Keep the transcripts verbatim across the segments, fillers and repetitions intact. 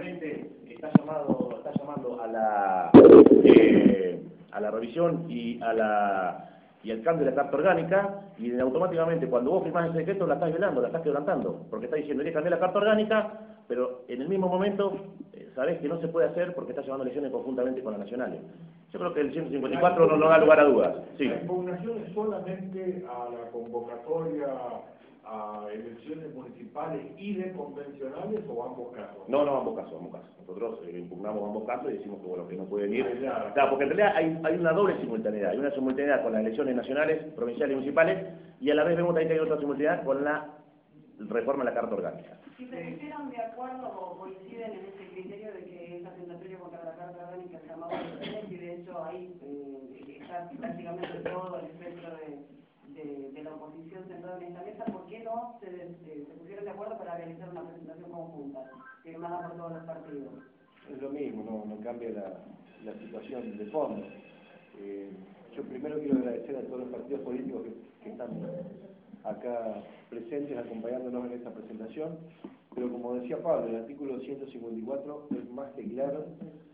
justamente está llamado, está llamando a la eh, a la revisión y a la y al cambio de la carta orgánica, y automáticamente cuando vos firmás ese decreto la estás violando, la estás quebrantando, porque está diciendo, hay que cambiar la carta orgánica, pero en el mismo momento eh, sabés que no se puede hacer porque está llevando elecciones conjuntamente con las nacionales. Yo creo que el ciento cincuenta y cuatro no, no da lugar a dudas. Sí. La impugnación es solamente a la convocatoria a elecciones municipales y de convencionales, o ambos casos. No, no, ambos casos, ambos casos. Nosotros eh, impugnamos ambos casos y decimos que bueno, que no pueden ir. Claro, porque en realidad hay, hay una doble simultaneidad. Hay una simultaneidad con las elecciones nacionales, provinciales y municipales, y a la vez vemos también que hay otra simultaneidad con la reforma de la Carta Orgánica. Si se pusieron de acuerdo o coinciden en ese criterio de que es atentatorio contra la Carta Orgánica se llamaba elecciones, y de hecho ahí eh, está prácticamente todo el espectro de, de, de la oposición sentado en esta mesa, ¿por qué no se, se, se pusieron de acuerdo para realizar una presentación conjunta, firmada por todos los partidos? Es lo mismo, no, no cambia la, la situación de fondo. Eh, yo primero quiero agradecer a todos los partidos políticos que, que están acá presentes, acompañándonos en esta presentación, pero como decía Pablo, el artículo ciento cincuenta y cuatro es más que claro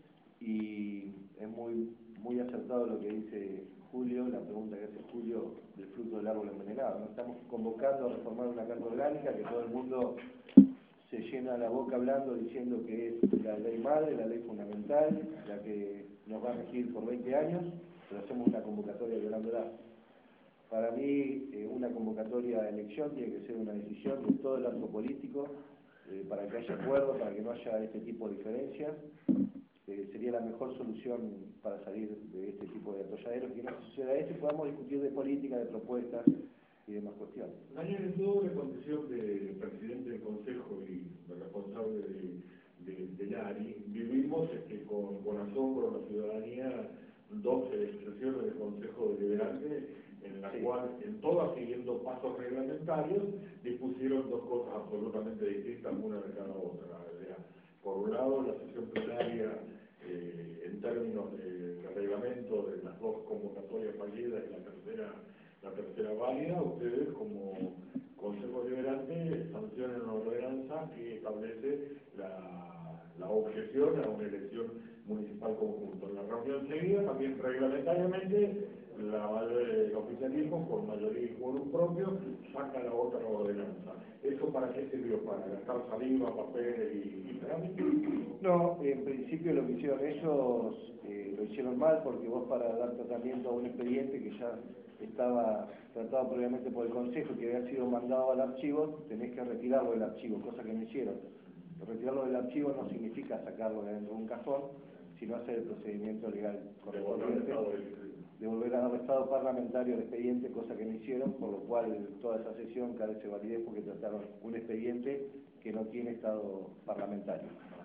y es muy, muy acertado lo que dice Julio, la pregunta que hace Julio del fruto del árbol envenenado. ¿No? Estamos convocando a reformar una carta orgánica que todo el mundo se llena la boca hablando, diciendo que es la ley madre, la ley fundamental, la que nos va a regir por veinte años, pero hacemos una convocatoria violándola. Para mí, eh, una convocatoria de elección tiene que ser una decisión de todo el arco político, eh, para que haya acuerdo, para que no haya este tipo de diferencias. Eh, sería la mejor solución para salir de este tipo de atolladeros, que no suceda esto y podamos discutir de política, de propuestas y demás cuestiones. Daniel, en toda la condición de presidente del Consejo y de responsable de, de, del A R I, vivimos este, con, con asombro la ciudadanía dos sesiones del Consejo Deliberante, en la sí. cual, en todas siguiendo pasos reglamentarios, dispusieron dos cosas absolutamente distintas, una de cada otra. O sea, por un lado, la sesión plenaria, eh, en términos de, de reglamento de las dos convocatorias fallidas y la tercera, la tercera válida, ustedes como Consejo Deliberante sancionan una ordenanza que establece la, la objeción a una elección municipal conjunta. En la reunión seguida, también reglamentariamente, la, el oficialismo, con mayoría y quórum propio, saca la otra ordenanza. ¿Eso para qué sirvió? ¿Para gastar saliva, papel y, y trámite? No, en principio lo que hicieron ellos, eh, lo hicieron mal, porque vos para dar tratamiento a un expediente que ya estaba tratado previamente por el Consejo, que había sido mandado al archivo, tenés que retirarlo del archivo, cosa que no hicieron. Retirarlo del archivo no significa sacarlo de dentro de un cajón, sino hacer el procedimiento legal correspondiente, de volver a dar estado parlamentario al expediente, cosa que no hicieron, por lo cual toda esa sesión carece de validez porque trataron un expediente que no tiene estado parlamentario.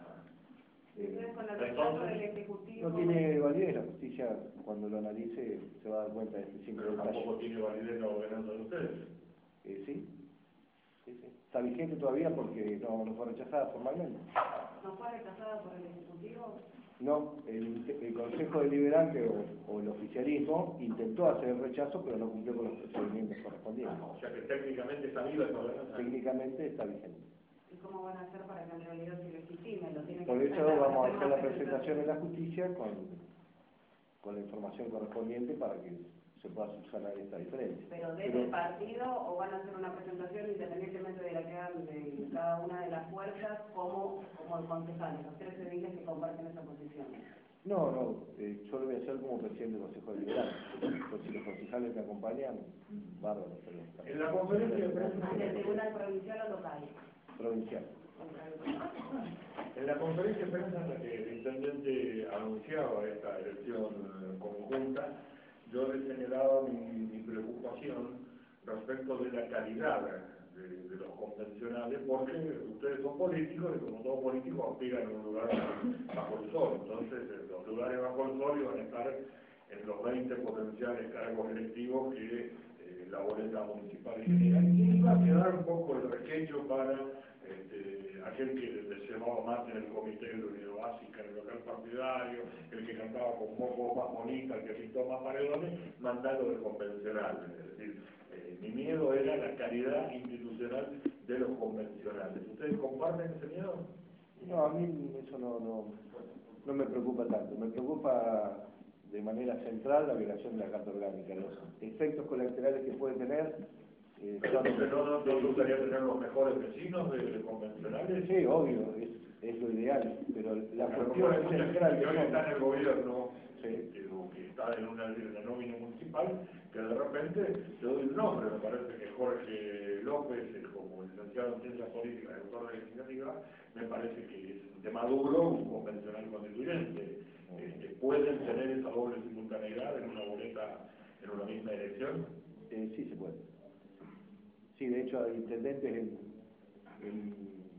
Eh, con el rechazo del Ejecutivo... No tiene validez, la justicia cuando lo analice se va a dar cuenta de este simple detalle. ¿Tampoco tiene validez la ordenanza de ustedes? Eh, sí. sí, sí. Está vigente todavía porque no, no fue rechazada formalmente. ¿No fue rechazada por el Ejecutivo? No, el, el Consejo Deliberante o, o el oficialismo intentó hacer el rechazo, pero no cumplió con los procedimientos correspondientes. O sea que técnicamente está viva esa ordenanza. Técnicamente está vigente. ¿Y cómo van a hacer para que en realidad se legitime? Lo tiene Por que eso vamos a hacer la presentación en la justicia con, con la información correspondiente para que se pueda subsanar esta diferencia. ¿Pero desde Pero, el partido o van a hacer una presentación independientemente de la que hagan de cada una de las fuerzas como, como el concejal, los tres ediles que comparten esa posición? No, no, eh, yo lo voy a hacer como presidente del Consejo Deliberante. Pues si los concejales me acompañan, bárbaro. Pero en la conferencia de prensa... ¿En el tribunal provincial o local? Provincial. En la conferencia de prensa en la que el intendente anunciaba esta elección conjunta, yo le señalaba mi, mi preocupación respecto de la calidad de, de los convencionales, porque ustedes son políticos y como todos políticos aspiran a un lugar bajo el sol. Entonces, los lugares bajo el sol iban a estar en los veinte potenciales cargos electivos que eh, la boleta municipal genera. Y iba a quedar un poco el requecho para este, aquel que deseaba más en el comité de unidad básica, en el local partidario, el que cantaba con poco más bonita, el que pintó más paredones, mandarlo de convencional. Es decir, eh, mi miedo era la calidad institucional de los convencionales. ¿Ustedes comparten ese miedo? No, a mí eso no, no, no me preocupa tanto. Me preocupa de manera central la violación de la Carta Orgánica. Los efectos colaterales que puede tener eh, son... Entonces, ¿no, no, no gustaría tener los mejores vecinos de, de convencionales? Sí, obvio, es, es lo ideal, pero la Pero cuestión hay mucha central... gente que hoy está en el gobierno, Sí. que, o que está en una, en la nómina municipal, que de repente, yo doy un nombre, me parece que Jorge López, el, como licenciado en Ciencias Políticas, autor de la iniciativa, me parece que es de Maduro un convencional constituyente. Este, ¿Pueden tener esa doble simultaneidad en una boleta, en una misma elección? Eh, sí se puede. Sí, de hecho hay intendentes en, en,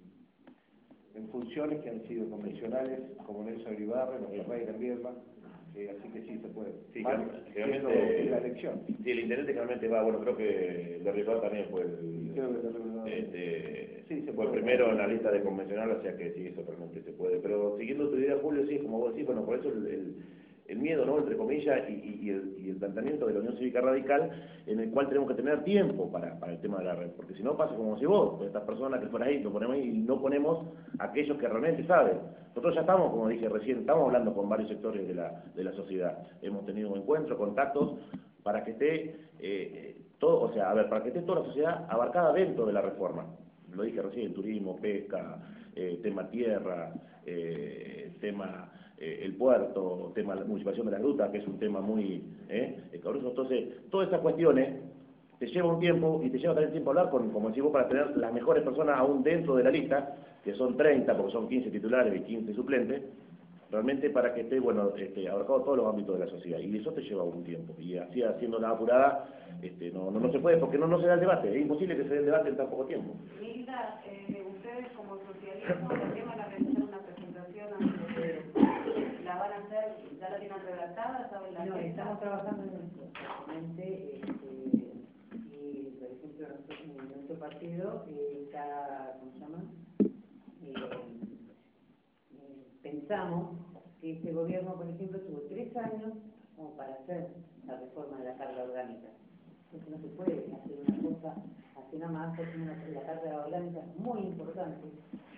en funciones que han sido convencionales, como Nelson Iribarren o Ferreira en Viedma, eh, así que sí se puede. Sí, Más generalmente, en la elección. Sí, el intendente generalmente va, bueno, creo que el de Rivadavia también fue el, Creo que el de este, sí, se fue puede. primero en la lista de convencional, o sea que sí, eso realmente se puede. Pero siguiendo tu idea, Julio, sí, como vos decís, bueno, por eso el, el, el miedo, ¿no?, entre comillas, y, y, y, el, y el planteamiento de la Unión Cívica Radical, en el cual tenemos que tener tiempo para, para el tema de la red, porque si no pasa como si vos, pues estas personas que por ahí lo ponemos ahí y no ponemos a aquellos que realmente saben. Nosotros ya estamos, como dije recién, estamos hablando con varios sectores de la, de la sociedad. Hemos tenido encuentros, contactos, para que esté eh, todo, o sea, a ver, para que esté toda la sociedad abarcada dentro de la reforma. Lo dije recién, turismo, pesca, eh, tema tierra, eh, tema eh, el puerto, tema la municipalización de las rutas, que es un tema muy eh, escabroso. Entonces, todas estas cuestiones te lleva un tiempo y te lleva también tiempo hablar con, como decimos, para tener las mejores personas aún dentro de la lista, que son treinta, porque son quince titulares y quince suplentes, realmente para que esté, bueno, este, abarcado todos los ámbitos de la sociedad, y eso te lleva un tiempo, y así haciendo la apurada, este, no, no, no se puede, porque no, no se da el debate, es imposible que se dé el debate en tan poco tiempo. Milda, eh, ustedes como socialistas también van a realizar una presentación ante, la van a hacer, ya la tienen redactada, ¿saben la No, fecha? estamos trabajando en eso. Realmente, este, y por ejemplo, nosotros en nuestro partido eh, está, ¿cómo se llama? Eh, eh, pensamos que este gobierno, por ejemplo, tuvo tres años como para hacer la reforma de la Carta Orgánica. Entonces no se puede hacer una cosa así nada más, porque una, la Carta Orgánica es muy importante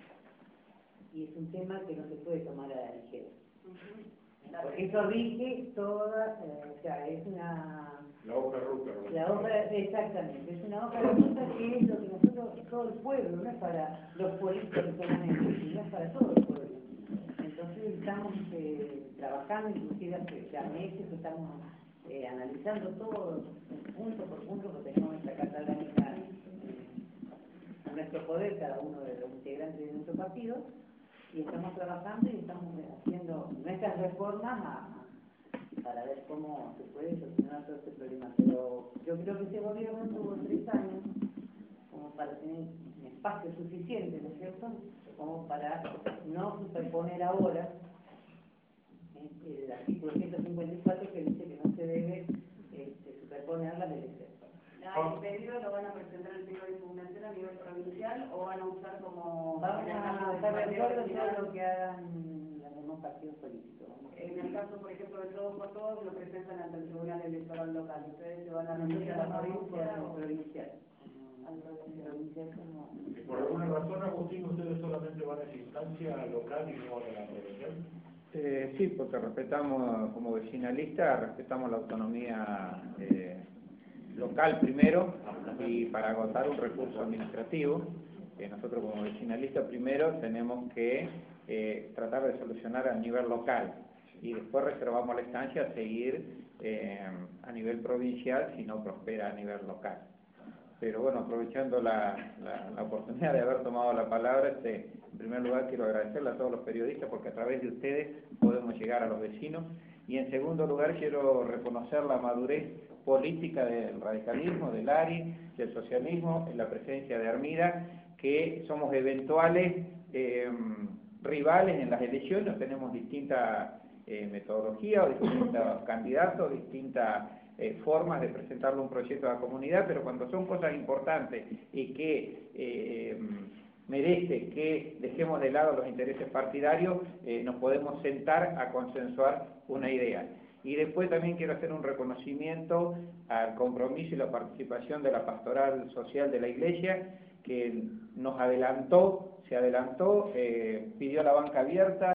y es un tema que no se puede tomar a la ligera. Uh-huh. Porque eso rige toda, eh, o sea, es una... La hoja de ruta, ¿no? La hoja, exactamente, es una hoja de ruta que es lo que nosotros, todo el pueblo, no es para los políticos solamente, sino es para todo el pueblo. Entonces estamos eh, trabajando, inclusive hace ya meses que estamos eh, analizando todo punto por punto, porque tenemos esta Carta Orgánica eh, a nuestro poder, cada uno de los integrantes de nuestro partido, y estamos trabajando y estamos haciendo nuestras reformas a, a, para ver cómo se puede solucionar todo este problema. Pero yo creo que este gobierno tuvo tres años como para tener un espacio suficiente, ¿no es cierto?, como para no superponer ahora eh, el artículo ciento cincuenta y cuatro que dice que no se debe este, superponer las elecciones. ¿El pedido lo van a presentar el pedido de impugnación a nivel provincial o van a usar como... Vamos en el caso a de estar de Partido acuerdo en Regional? todo lo que hagan los demás partidos políticos. En el caso, por ejemplo, de Todos por Todos, lo presentan ante el Tribunal Electoral Local. ¿Ustedes se van a reunir a la provincia o provincial? al provincial? Provincial como... Y por alguna razón, Agustín, ustedes solamente van a esa instancia local y no a la provincial. Eh, sí, porque respetamos, como vecinalista, respetamos la autonomía eh, local primero, y para agotar un recurso administrativo, que nosotros como vecinalista primero tenemos que eh, tratar de solucionar a nivel local, y después reservamos la instancia a seguir eh, a nivel provincial si no prospera a nivel local. Pero bueno, aprovechando la, la, la oportunidad de haber tomado la palabra, este, en primer lugar quiero agradecerle a todos los periodistas porque a través de ustedes podemos llegar a los vecinos, y en segundo lugar quiero reconocer la madurez política del radicalismo, del A R I, del socialismo, en la presencia de Armida, que somos eventuales eh, rivales en las elecciones, tenemos distintas eh, metodologías, o distintos candidatos, distintas Eh, formas de presentarle un proyecto a la comunidad, pero cuando son cosas importantes y que eh, merece que dejemos de lado los intereses partidarios, eh, nos podemos sentar a consensuar una idea. Y después también quiero hacer un reconocimiento al compromiso y la participación de la pastoral social de la Iglesia, que nos adelantó se adelantó, eh, pidió la banca abierta